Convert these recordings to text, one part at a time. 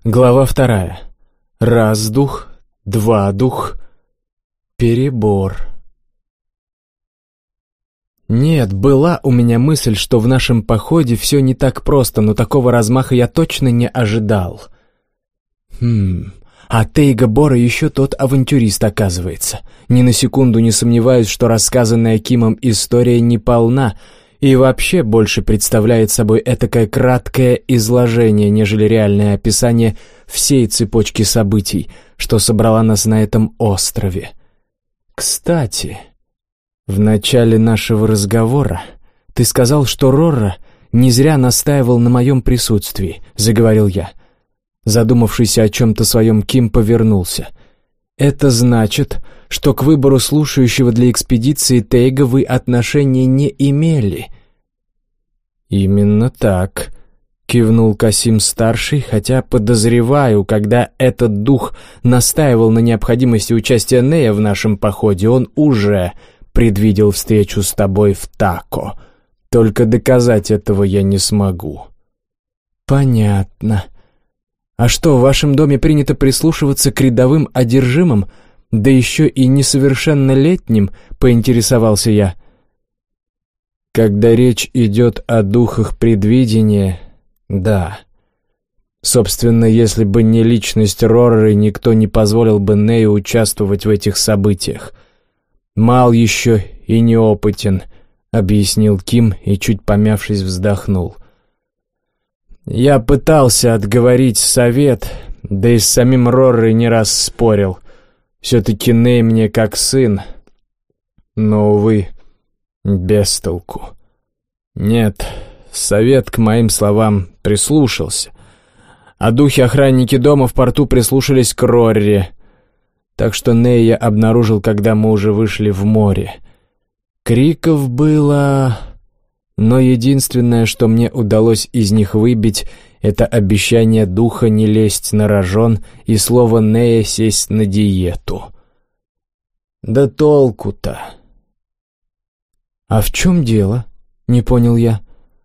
Глава 2. Раз дух, два дух, перебор. Нет, была у меня мысль, что в нашем походе все не так просто, но такого размаха я точно не ожидал. А Тейга Бора еще тот авантюрист, оказывается. Ни на секунду не сомневаюсь, что рассказанная Кимом история не полна и вообще больше представляет собой этакое краткое изложение, нежели реальное описание всей цепочки событий, что собрала нас на этом острове. Кстати, в начале нашего разговора ты сказал, что Рорра не зря настаивал на моем присутствии, заговорил я. Задумавшийся о чем-то своем, Ким повернулся. Это значит, что к выбору слушающего для экспедиции Тейга вы отношения не имели. «Именно так», — кивнул Касим-старший, хотя, подозреваю, когда этот дух настаивал на необходимости участия Нея в нашем походе, он уже предвидел встречу с тобой в Тако. Только доказать этого я не смогу». «Понятно. А что, в вашем доме принято прислушиваться к рядовым одержимым, да еще и несовершеннолетним?» — поинтересовался я. «Когда речь идет о духах предвидения, да. Собственно, если бы не личность Рорры, никто не позволил бы Нею участвовать в этих событиях. Мал еще и неопытен», — объяснил Ким и, чуть помявшись, вздохнул. «Я пытался отговорить совет, да и с самим Роррой не раз спорил. Все-таки Ней мне как сын. Но, увы, без толку. Нет, совет к моим словам прислушался, а духи-охранники дома в порту прислушались к Рорре. Так что Ней я обнаружил, когда мы уже вышли в море. Криков было... Но единственное, что мне удалось из них выбить, это обещание духа не лезть на рожон и слово Нея сесть на диету. Да толку-то. «А в чем дело?» — не понял я.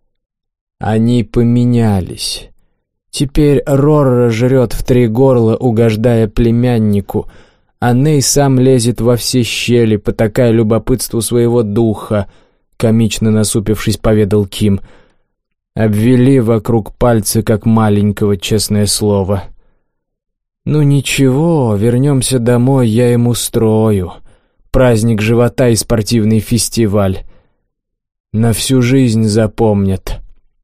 «Они поменялись. Теперь Рорра жрет в три горла, угождая племяннику, а Ней сам лезет во все щели, потакая любопытству своего духа», — комично насупившись, поведал Ким. «Обвели вокруг пальца, как маленького, честное слово. Ну ничего, вернемся домой, я им устрою. Праздник живота и спортивный фестиваль. На всю жизнь запомнят».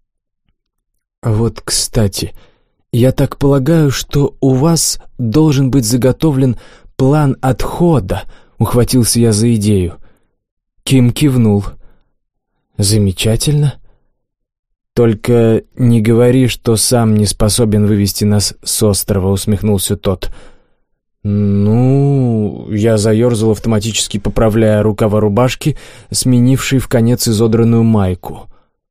«Вот, кстати, я так полагаю, что у вас должен быть заготовлен план отхода», — ухватился я за идею. Ким кивнул. «Замечательно. Только не говори, что сам не способен вывести нас с острова», — усмехнулся тот. «Ну...» — я заерзал, автоматически поправляя рукава рубашки, сменившей в конец изодранную майку.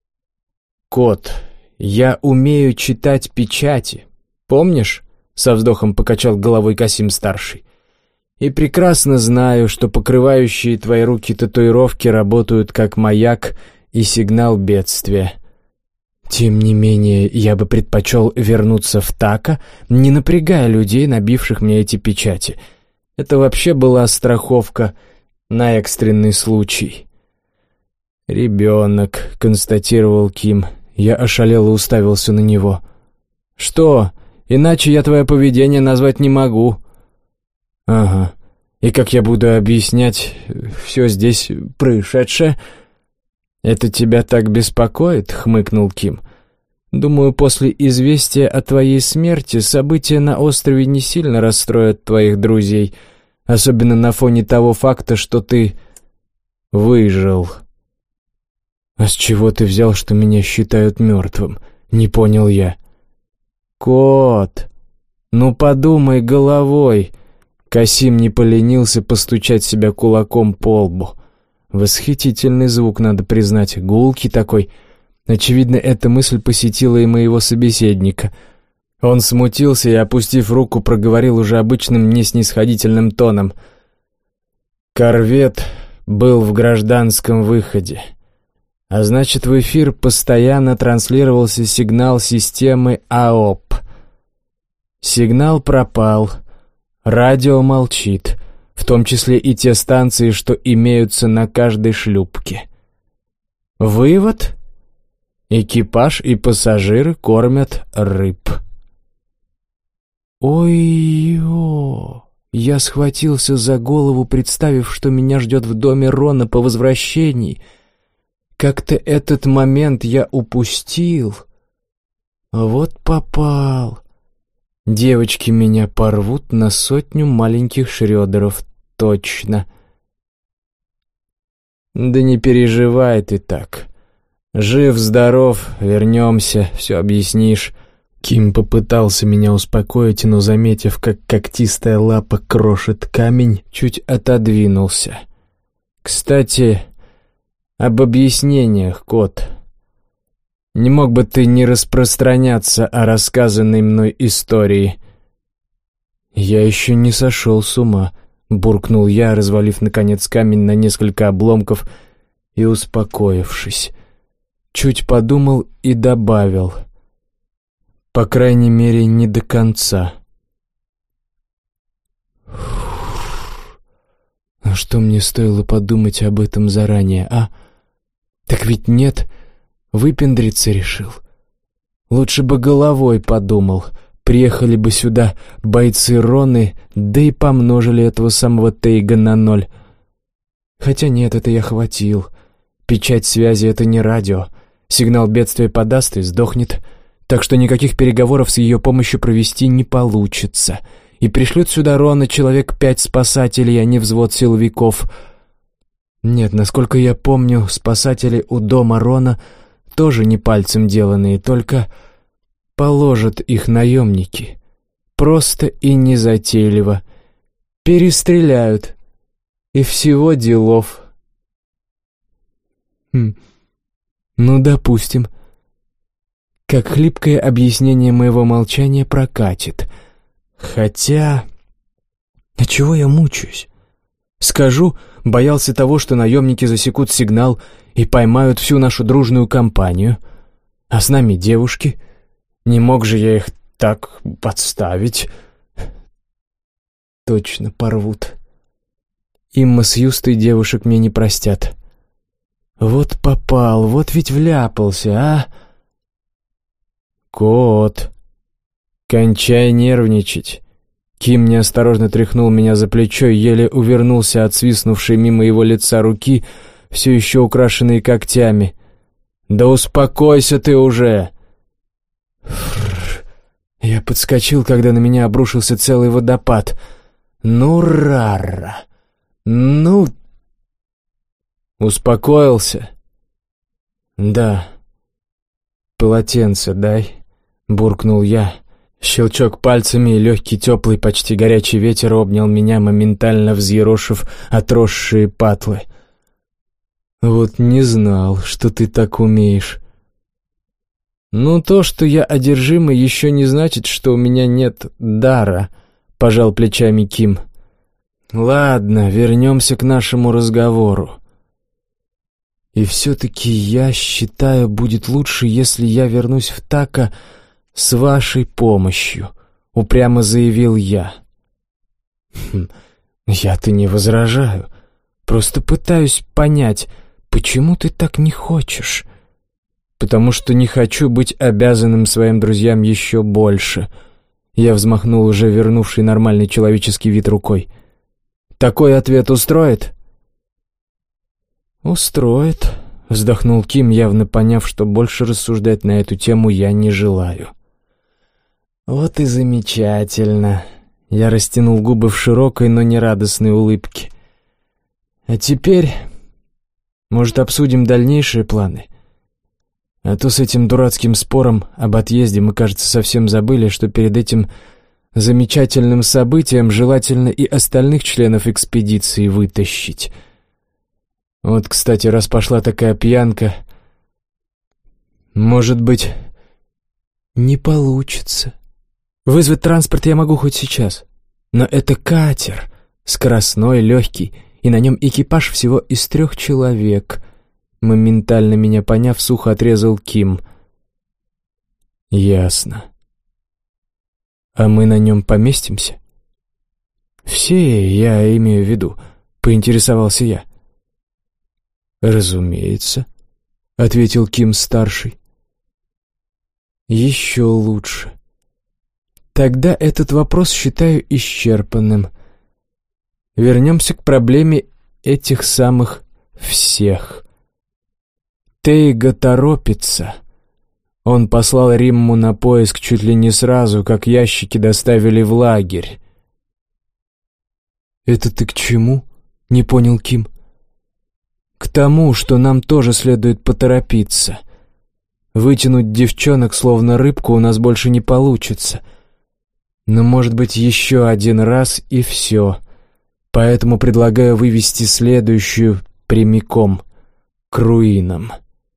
«Кот, я умею читать печати. Помнишь?» — со вздохом покачал головой Касим-старший. «И прекрасно знаю, что покрывающие твои руки татуировки работают как маяк и сигнал бедствия. Тем не менее, я бы предпочел вернуться в Тако, не напрягая людей, набивших мне эти печати. Это вообще была страховка на экстренный случай». «Ребенок», — констатировал Ким. Я ошалело уставился на него. «Что? Иначе я твое поведение назвать не могу». «Ага. И как я буду объяснять все здесь происшедшее?» «Это тебя так беспокоит?» — хмыкнул Ким. «Думаю, после известия о твоей смерти события на острове не сильно расстроят твоих друзей, особенно на фоне того факта, что ты выжил». «А с чего ты взял, что меня считают мертвым?» — не понял я. «Кот, ну подумай головой!» Касим не поленился постучать себя кулаком по лбу. Восхитительный звук, надо признать, гулкий такой. Очевидно, эта мысль посетила и моего собеседника. Он смутился и, опустив руку, проговорил уже обычным неснисходительным тоном. «Корвет был в гражданском выходе. А значит, в эфир постоянно транслировался сигнал системы АОП. Сигнал пропал, радио молчит, в том числе и те станции, что имеются на каждой шлюпке. Вывод: экипаж и пассажиры кормят рыб. Ой-ё! Я схватился за голову, представив, что меня ждет в доме Рона по возвращении. Как-то этот момент я упустил. Вот попал. Девочки меня порвут на 100 маленьких Шрёдеров, точно. Да не переживай ты так. Жив-здоров, вернемся, все объяснишь. Ким попытался меня успокоить, но, заметив, как когтистая лапа крошит камень, чуть отодвинулся. Кстати, об объяснениях, кот. Не мог бы ты не распространяться о рассказанной мной истории? Я еще не сошел с ума, буркнул я, развалив, наконец, камень на несколько обломков и успокоившись. Чуть подумал и добавил: по крайней мере, не до конца. А что мне стоило подумать об этом заранее, а? Так ведь нет, выпендриться решил. Лучше бы головой подумал. Приехали бы сюда бойцы Роны, да и помножили этого самого Тейга на 0. Хотя нет, это я хватил. Печать связи — это не радио. Сигнал бедствия подаст и сдохнет. Так что никаких переговоров с ее помощью провести не получится. И пришлют сюда Рона человек 5 спасателей, а не взвод силовиков. Нет, насколько я помню, спасатели у дома Рона тоже не пальцем деланные, только положат их наемники. Просто и незатейливо. Перестреляют. И всего делов. Ну, допустим. Как хлипкое объяснение моего молчания прокатит. Хотя... А чего я мучаюсь? Скажу, боялся того, что наемники засекут сигнал и поймают всю нашу дружную компанию. А с нами девушки. Не мог же я их так подставить. Точно порвут. Имма с Юстой девушек мне не простят. Вот попал, вот ведь вляпался, а? «Кот, кончай нервничать!» Ким неосторожно тряхнул меня за плечо и еле увернулся от свистнувшей мимо его лица руки, все еще украшенной когтями. «Да успокойся ты уже!» Я подскочил, когда на меня обрушился целый водопад. «Ну, рара! Ну...» «Успокоился?» «Да. Полотенце дай», — буркнул я. Щелчок пальцами, и легкий, теплый, почти горячий ветер обнял меня, моментально взъерошив отросшие патлы. «Вот не знал, что ты так умеешь». «Ну, то, что я одержимый, еще не значит, что у меня нет дара», — пожал плечами Ким. «Ладно, вернемся к нашему разговору. И все-таки я считаю, будет лучше, если я вернусь в Така с вашей помощью», — упрямо заявил я. «Я-то не возражаю. Просто пытаюсь понять, почему ты так не хочешь?» «Потому что не хочу быть обязанным своим друзьям еще больше». Я взмахнул уже вернувший нормальный человеческий вид рукой. «Такой ответ устроит?» «Устроит», — вздохнул Ким, явно поняв, что больше рассуждать на эту тему я не желаю. «Вот и замечательно». Я растянул губы в широкой, но нерадостной улыбке. «А теперь, может, обсудим дальнейшие планы? А то с этим дурацким спором об отъезде мы, кажется, совсем забыли, что перед этим замечательным событием желательно и остальных членов экспедиции вытащить». Вот, кстати, раз пошла такая пьянка, может быть, не получится. Вызвать транспорт я могу хоть сейчас, но это катер, скоростной, легкий, и на нем экипаж всего из 3 человек. Моментально меня поняв, сухо отрезал Ким. Ясно. «А мы на нем поместимся?» «Все, я имею в виду», — поинтересовался я. «Разумеется», — ответил Ким-старший. «Еще лучше. Тогда этот вопрос считаю исчерпанным. Вернемся к проблеме этих самых всех. Тейга торопится. Он послал Римму на поиск чуть ли не сразу, как ящики доставили в лагерь». «Это ты к чему?» — не понял Ким. «К тому, что нам тоже следует поторопиться. Вытянуть девчонок, словно рыбку, у нас больше не получится. Но, может быть, еще один раз и все. Поэтому предлагаю вывести следующую прямиком к руинам».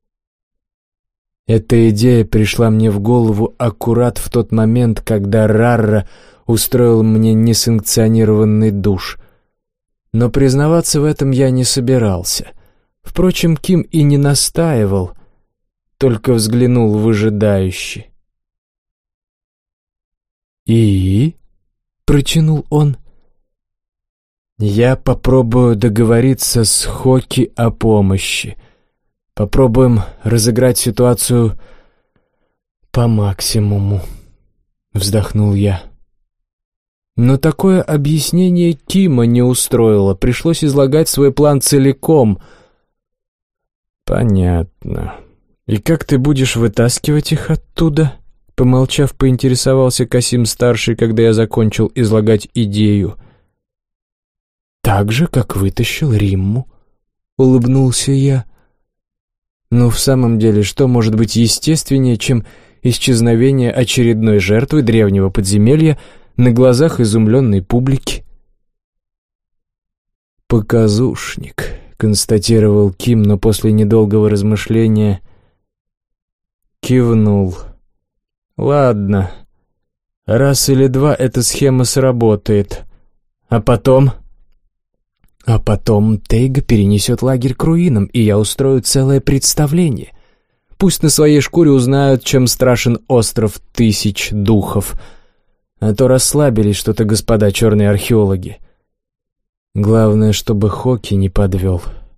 Эта идея пришла мне в голову аккурат в тот момент, когда Рарра устроил мне несанкционированный душ. Но признаваться в этом я не собирался. Впрочем, Ким и не настаивал, только взглянул выжидающе. «И?» — протянул он. «Я попробую договориться с Хоки о помощи. Попробуем разыграть ситуацию по максимуму», — вздохнул я. Но такое объяснение Кима не устроило, пришлось излагать свой план целиком. «Понятно. И как ты будешь вытаскивать их оттуда?» Помолчав, поинтересовался Касим-старший, когда я закончил излагать идею. «Так же, как вытащил Римму», — улыбнулся я. «Ну, в самом деле, что может быть естественнее, чем исчезновение очередной жертвы древнего подземелья на глазах изумленной публики?» «Показушник», — констатировал Ким, но после недолгого размышления кивнул. «Ладно, раз или два эта схема сработает. А потом...» «А потом Тейга перенесет лагерь к руинам, и я устрою целое представление. Пусть на своей шкуре узнают, чем страшен остров 1000 духов. А то расслабились что-то господа черные археологи. Главное, чтобы Хоки не подвел».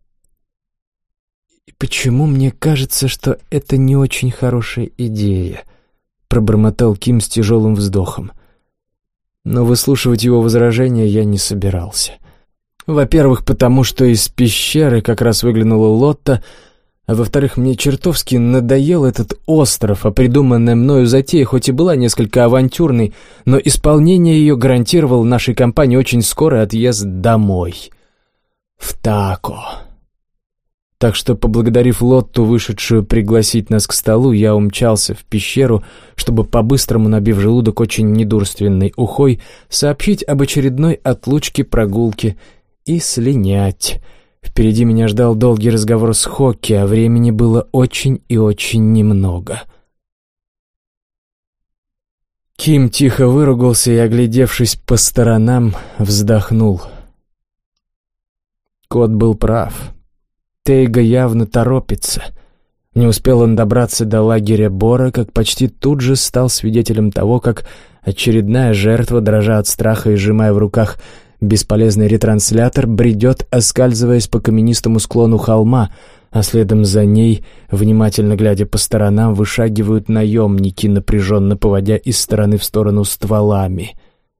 «И почему мне кажется, что это не очень хорошая идея?» — пробормотал Ким с тяжелым вздохом. Но выслушивать его возражения я не собирался. Во-первых, потому что из пещеры как раз выглянула Лотта, а во-вторых, мне чертовски надоел этот остров, а придуманная мною затея хоть и была несколько авантюрной, но исполнение ее гарантировало нашей компании очень скорый отъезд домой. В Тако. Так что, поблагодарив Лотту, вышедшую пригласить нас к столу, я умчался в пещеру, чтобы, по-быстрому набив желудок очень недурственной ухой, сообщить об очередной отлучке-прогулке и слинять. Впереди меня ждал долгий разговор с Хоки, а времени было очень и очень немного. Ким тихо выругался и, оглядевшись по сторонам, вздохнул. Кот был прав. Тейга явно торопится. Не успел он добраться до лагеря Бора, как почти тут же стал свидетелем того, как очередная жертва, дрожа от страха и сжимая в руках бесполезный ретранслятор, бредет, оскальзываясь по каменистому склону холма, а следом за ней, внимательно глядя по сторонам, вышагивают наемники, напряженно поводя из стороны в сторону стволами.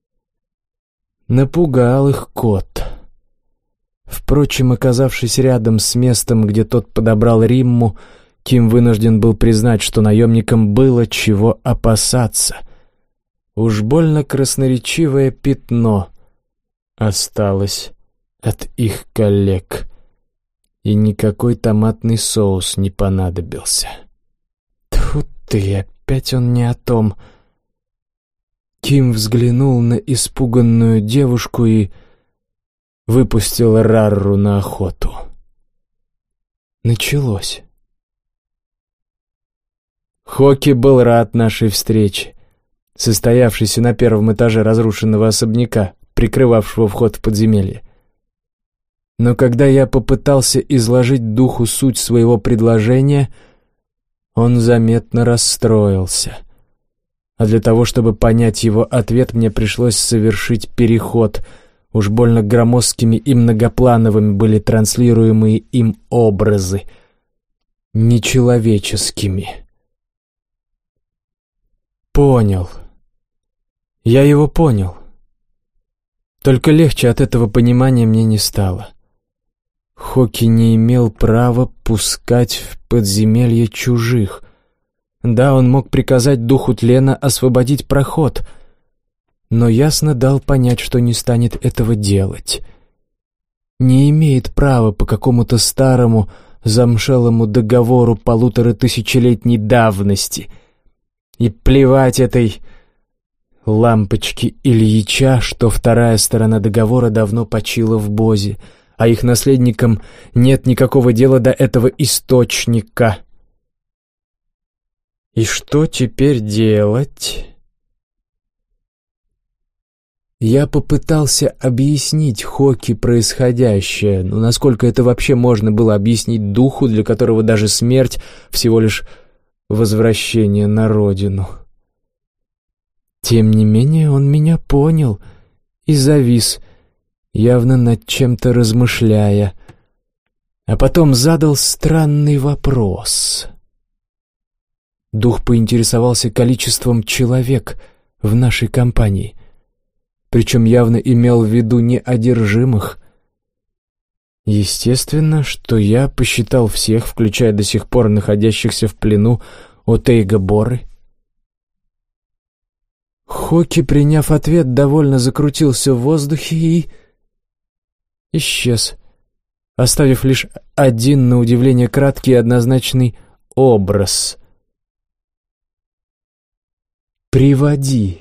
Напугал их кот. Впрочем, оказавшись рядом с местом, где тот подобрал Римму, Ким вынужден был признать, что наемникам было чего опасаться. Уж больно красноречивое пятно осталось от их коллег, и никакой томатный соус не понадобился. Тьфу ты, опять он не о том. Ким взглянул на испуганную девушку и выпустил Рарру на охоту. Началось. Хоки был рад нашей встрече, состоявшейся на первом этаже разрушенного особняка, прикрывавшего вход в подземелье. Но когда я попытался изложить духу суть своего предложения, он заметно расстроился. А для того, чтобы понять его ответ, мне пришлось совершить переход. Уж больно громоздкими и многоплановыми были транслируемые им образы. Нечеловеческими. Понял. Я его понял. Только легче от этого понимания мне не стало. Хоки не имел права пускать в подземелье чужих. Да, он мог приказать духу тлена освободить проход, но ясно дал понять, что не станет этого делать. Не имеет права по какому-то старому замшелому договору 1500-летней давности. И плевать этой лампочке Ильича, что вторая сторона договора давно почила в Бозе, а их наследникам нет никакого дела до этого источника. И что теперь делать? Я попытался объяснить Хоки происходящее, но насколько это вообще можно было объяснить духу, для которого даже смерть всего лишь возвращение на родину. Тем не менее он меня понял и завис, явно над чем-то размышляя, а потом задал странный вопрос. Дух поинтересовался количеством человек в нашей компании, причем явно имел в виду не одержимых. Естественно, что я посчитал всех, включая до сих пор находящихся в плену Отейга Боры. Хоки, приняв ответ, довольно закрутился в воздухе и исчез, оставив лишь один, на удивление краткий и однозначный образ. «Приводи».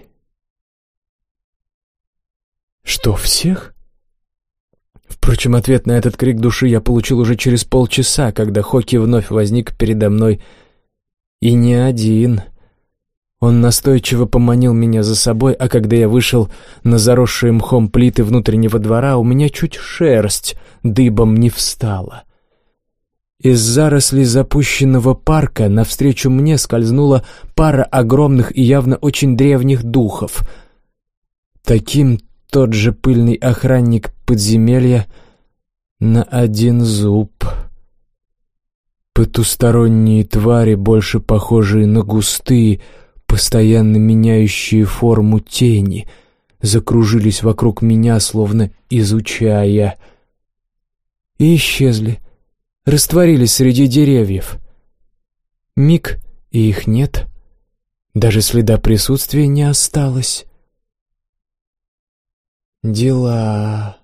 Что, всех? Впрочем, ответ на этот крик души я получил уже через полчаса, когда Хоки вновь возник передо мной. И не один. Он настойчиво поманил меня за собой, а когда я вышел на заросшие мхом плиты внутреннего двора, у меня чуть шерсть дыбом не встала. Из зарослей запущенного парка навстречу мне скользнула пара огромных и явно очень древних духов. Таким тот же пыльный охранник подземелья на один зуб. Потусторонние твари, больше похожие на густые, постоянно меняющие форму тени, закружились вокруг меня, словно изучая, и исчезли, растворились среди деревьев. Миг, и их нет, даже следа присутствия не осталось. Дела.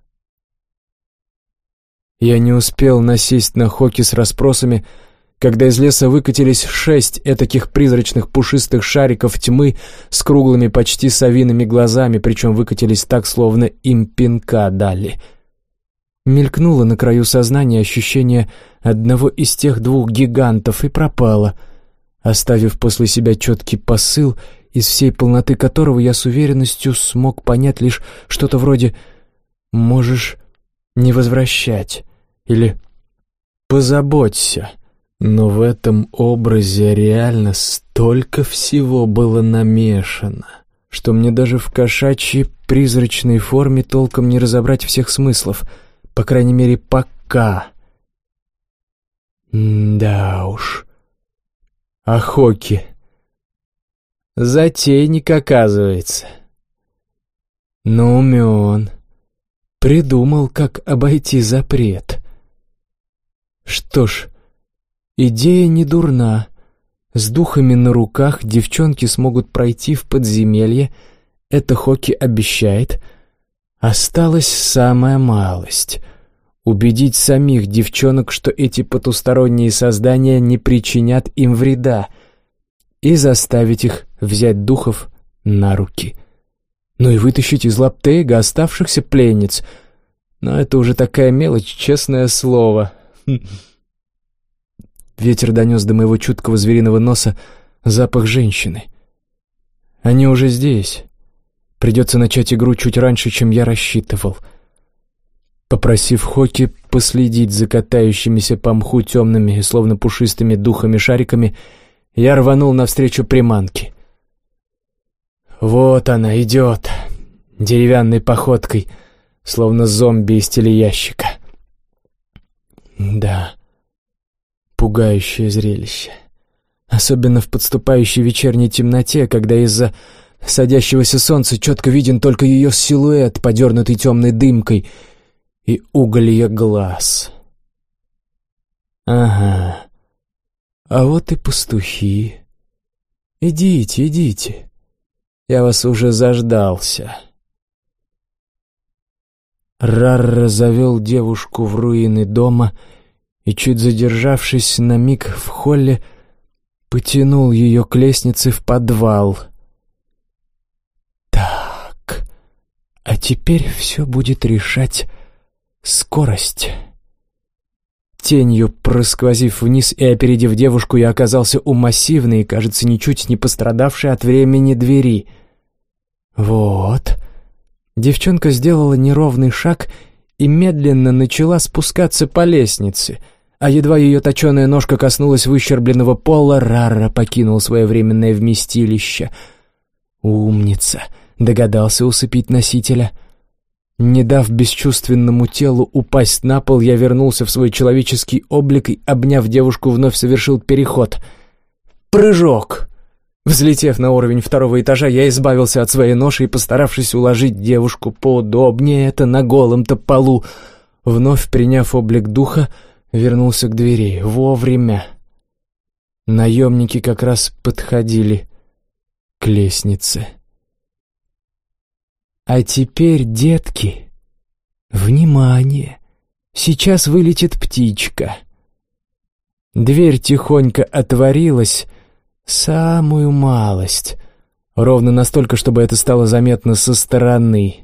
Я не успел насесть на Хоки с расспросами, когда из леса выкатились 6 этаких призрачных пушистых шариков тьмы с круглыми, почти совиными глазами, причем выкатились так, словно им пинка дали. Мелькнуло на краю сознания ощущение одного из тех двух гигантов и пропало, оставив после себя четкий посыл, из всей полноты которого я с уверенностью смог понять лишь что-то вроде «можешь не возвращать» или «позаботься». Но в этом образе реально столько всего было намешано, что мне даже в кошачьей призрачной форме толком не разобрать всех смыслов, по крайней мере, пока. Да уж. А Хоки? Затейник, оказывается. Но умен. Придумал, как обойти запрет. Что ж, идея не дурна. С духами на руках девчонки смогут пройти в подземелье. Это Хоки обещает. Осталась самая малость — убедить самих девчонок, что эти потусторонние создания не причинят им вреда, и заставить их взять духов на руки. Ну и вытащить из лап Тейга оставшихся пленниц. Но это уже такая мелочь, честное слово. Ветер донес до моего чуткого звериного носа запах женщины. Они уже здесь. Придется начать игру чуть раньше, чем я рассчитывал. Попросив Хоки последить за катающимися по мху темными и словно пушистыми духами-шариками, я рванул навстречу приманке. Вот она идет, деревянной походкой, словно зомби из телеящика. Да, пугающее зрелище. Особенно в подступающей вечерней темноте, когда из-за садящегося солнца четко виден только ее силуэт, подернутый темной дымкой, и уголья глаз. Ага, а вот и пастухи. Идите, идите. Я вас уже заждался. Рарра завел девушку в руины дома и, чуть задержавшись на миг в холле, потянул ее к лестнице в подвал. Так, а теперь все будет решать скорость. Тенью просквозив вниз и опередив девушку, я оказался у массивной, кажется, ничуть не пострадавшей от времени двери. Вот. Девчонка сделала неровный шаг и медленно начала спускаться по лестнице, а едва ее точеная ножка коснулась выщербленного пола, Рарра покинул свое временное вместилище. Умница! Догадался усыпить носителя. Не дав бесчувственному телу упасть на пол, я вернулся в свой человеческий облик и, обняв девушку, вновь совершил переход. Прыжок! Взлетев на уровень второго этажа, я избавился от своей ноши и, постаравшись уложить девушку поудобнее, это на голом-то полу, вновь приняв облик духа, вернулся к двери. Вовремя. Наемники как раз подходили к лестнице. А теперь, детки, внимание! Сейчас вылетит птичка. Дверь тихонько отворилась, самую малость, ровно настолько, чтобы это стало заметно со стороны.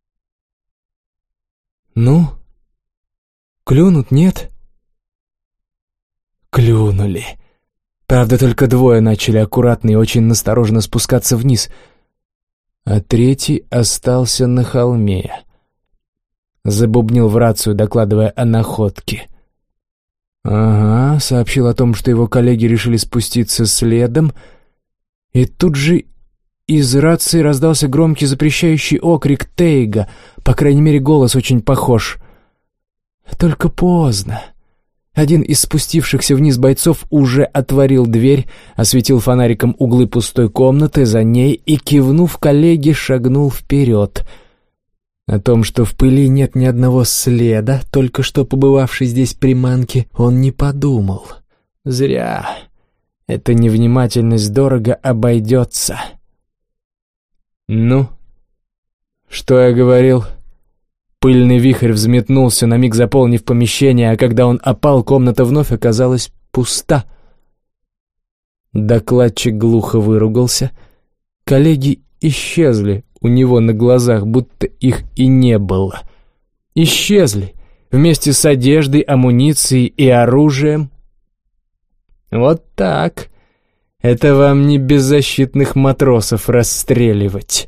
Ну? Клюнут, нет? Клюнули. Правда, только двое начали аккуратно и очень настороженно спускаться вниз, а третий остался на холме. Забубнил в рацию, докладывая о находке. «Ага», — сообщил о том, что его коллеги решили спуститься следом, и тут же из рации раздался громкий запрещающий окрик Тейга, по крайней мере, голос очень похож. Только поздно. Один из спустившихся вниз бойцов уже отворил дверь, осветил фонариком углы пустой комнаты за ней и, кивнув коллеге, шагнул вперед. О том, что в пыли нет ни одного следа, только что побывавшей здесь приманки, он не подумал. Зря. Эта невнимательность дорого обойдется. Ну, что я говорил? Пыльный вихрь взметнулся, на миг заполнив помещение, а когда он опал, комната вновь оказалась пуста. Докладчик глухо выругался. Коллеги исчезли у него на глазах, будто их и не было. Исчезли вместе с одеждой, амуницией и оружием. Вот так. Это вам не беззащитных матросов расстреливать.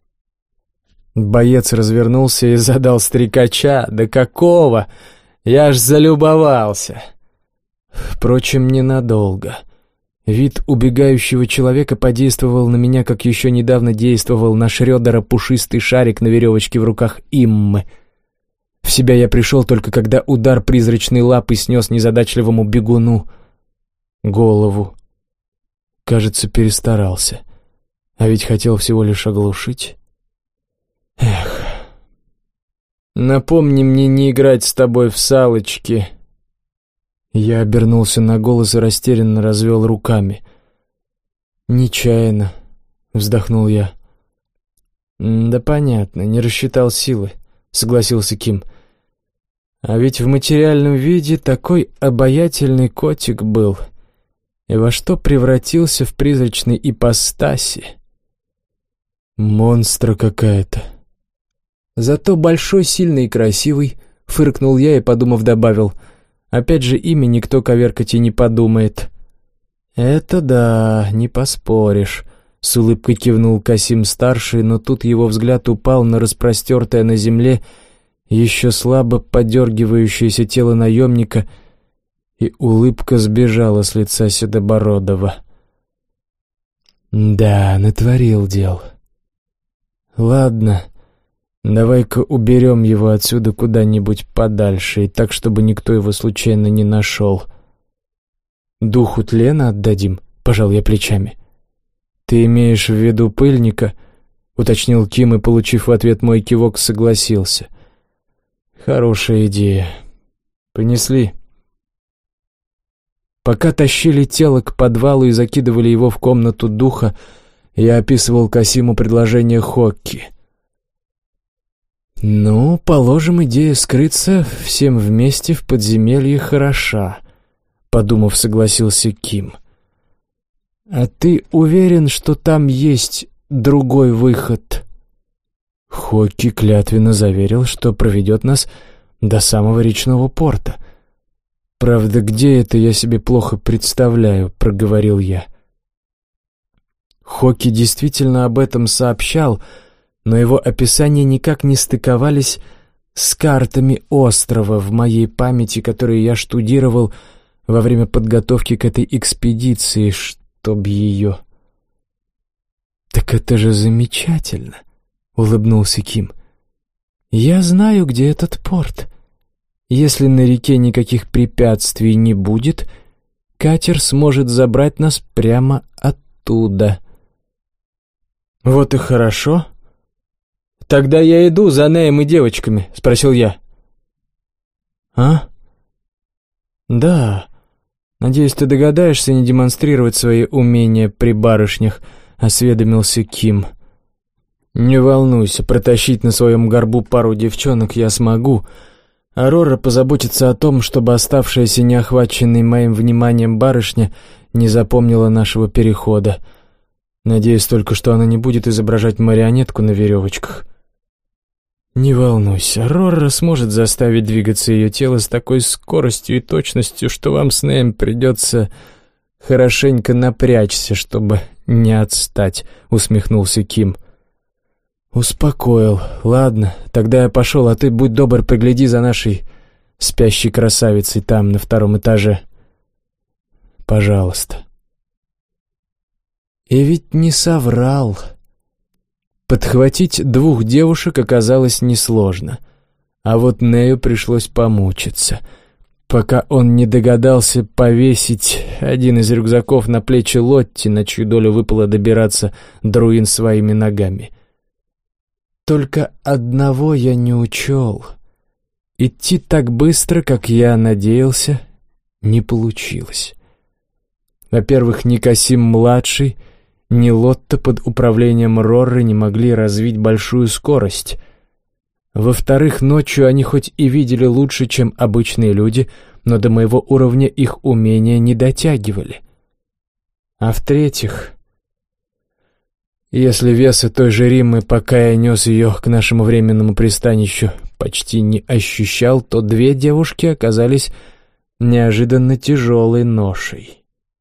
Боец развернулся и задал стрекача. Да какого? Я аж залюбовался. Впрочем, ненадолго. Вид убегающего человека подействовал на меня, как еще недавно действовал на Шрёдера пушистый шарик на веревочке в руках Иммы. В себя я пришел только когда удар призрачной лапы снес незадачливому бегуну голову. Кажется, перестарался. А ведь хотел всего лишь оглушить. Эх. Напомни мне не играть с тобой в салочки. Я обернулся на голос и растерянно развел руками. «Нечаянно», — вздохнул я. «Да понятно, не рассчитал силы», — согласился Ким. «А ведь в материальном виде такой обаятельный котик был. И во что превратился в призрачной ипостаси? Монстра какая-то. Зато большой, сильный и красивый», — фыркнул я и, подумав, добавил. «Опять же, имя никто коверкать и не подумает». «Это да, не поспоришь», — с улыбкой кивнул Касим-старший, но тут его взгляд упал на распростертое на земле, еще слабо подергивающееся тело наемника, и улыбка сбежала с лица Седобородова. «Да, натворил дел. Ладно, давай-ка уберем его отсюда куда-нибудь подальше, и так, чтобы никто его случайно не нашел. Духу тлена отдадим, пожал я плечами. Ты имеешь в виду пыльника? Уточнил Ким и, получив в ответ мой кивок, согласился. Хорошая идея. Понесли. Пока тащили тело к подвалу и закидывали его в комнату духа, я описывал Касиму предложение Хокки. «Ну, положим, идея скрыться всем вместе в подземелье хороша», — подумав, согласился Ким. «А ты уверен, что там есть другой выход?» Хокки клятвенно заверил, что проведет нас до самого речного порта. «Правда, где это, я себе плохо представляю», — проговорил я. Хокки действительно об этом сообщал, но его описания никак не стыковались с картами острова в моей памяти, которые я штудировал во время подготовки к этой экспедиции, чтоб ее... «Так это же замечательно», — улыбнулся Ким. «Я знаю, где этот порт. Если на реке никаких препятствий не будет, катер сможет забрать нас прямо оттуда». «Вот и хорошо. Тогда я иду за Неем и девочками», — спросил я. «А? Да. Надеюсь, ты догадаешься не демонстрировать свои умения при барышнях», — осведомился Ким. «Не волнуйся, протащить на своем горбу пару девчонок я смогу. Арора позаботится о том, чтобы оставшаяся неохваченной моим вниманием барышня не запомнила нашего перехода. Надеюсь только, что она не будет изображать марионетку на веревочках». «Не волнуйся, Арора сможет заставить двигаться ее тело с такой скоростью и точностью, что вам с Неем придется хорошенько напрячься, чтобы не отстать», — усмехнулся Ким. «Успокоил. Ладно, тогда я пошел, а ты, будь добр, пригляди за нашей спящей красавицей там, на 2-м этаже. Пожалуйста». И ведь не соврал. Подхватить 2 девушек оказалось несложно, а вот Нею пришлось помучиться, пока он не догадался повесить один из рюкзаков на плечи Лотти, на чью долю выпало добираться до руин своими ногами. Только одного я не учел. Идти так быстро, как я надеялся, не получилось. Во-первых, ни Касим-младший, ни Лотта под управлением Рорры не могли развить большую скорость. Во-вторых, ночью они хоть и видели лучше, чем обычные люди, но до моего уровня их умения не дотягивали. А в-третьих, если веса той же Риммы, пока я нес ее к нашему временному пристанищу, почти не ощущал, то 2 девушки оказались неожиданно тяжелой ношей.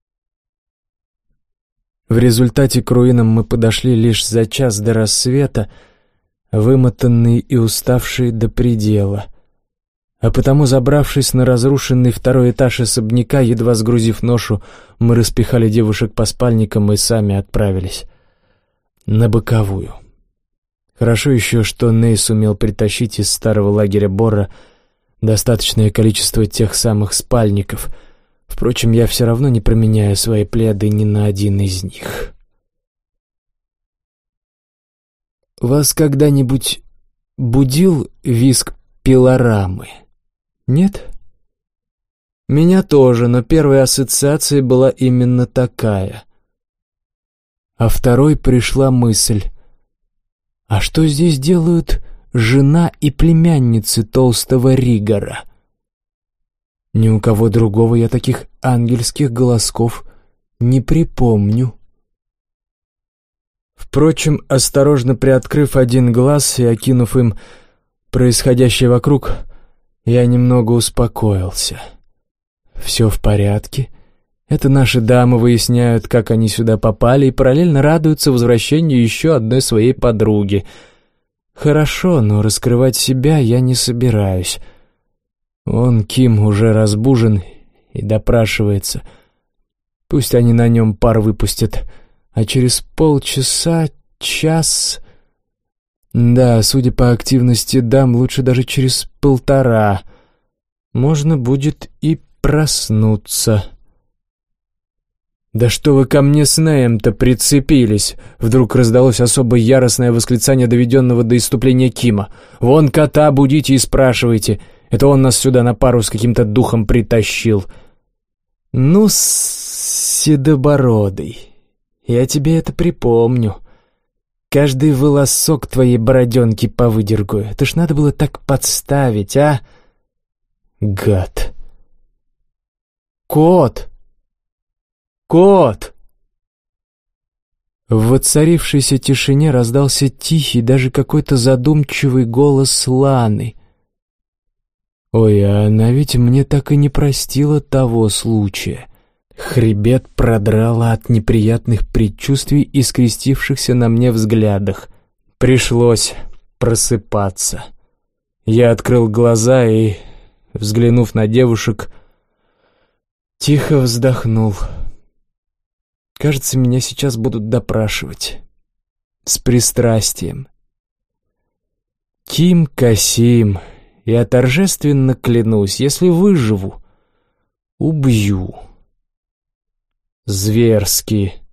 В результате к руинам мы подошли лишь за час до рассвета, вымотанные и уставшие до предела. А потому, забравшись на разрушенный 2-й этаж особняка, едва сгрузив ношу, мы распихали девушек по спальникам и сами отправились на боковую. Хорошо еще, что Ней сумел притащить из старого лагеря Борра достаточное количество тех самых спальников. Впрочем, я все равно не променяю свои пледы ни на один из них. Вас когда-нибудь будил визг пилорамы? Нет? Меня тоже, но первая ассоциация была именно такая. А второй пришла мысль: а что здесь делают жена и племянницы толстого Ригора? Ни у кого другого я таких ангельских голосков не припомню. Впрочем, осторожно приоткрыв один глаз и окинув им происходящее вокруг, я немного успокоился. Все в порядке. Это наши дамы выясняют, как они сюда попали, и параллельно радуются возвращению еще одной своей подруги. Хорошо, но раскрывать себя я не собираюсь. Он, Ким, уже разбужен и допрашивается. Пусть они на нем пар выпустят, а через полчаса, час Да, судя по активности дам, лучше даже через 1,5. Можно будет и проснуться. «Да что вы ко мне с Неем-то прицепились?» Вдруг раздалось особо яростное восклицание доведенного до исступления Кима. «Вон кота будите и спрашивайте. Это он нас сюда на пару с каким-то духом притащил». «Ну, седобородый, я тебе это припомню. Каждый волосок твоей бороденки повыдергаю. Это ж надо было так подставить, а? Гад!» «Кот! Кот!» В воцарившейся тишине раздался тихий, даже какой-то задумчивый голос Ланы. Ой, а она ведь мне так и не простила того случая. Хребет продрало от неприятных предчувствий и скрестившихся на мне взглядах. Пришлось просыпаться. Я открыл глаза и, взглянув на девушек, тихо вздохнул. Кажется, меня сейчас будут допрашивать. С пристрастием. Ким Касим, я торжественно клянусь, если выживу, убью. Зверски.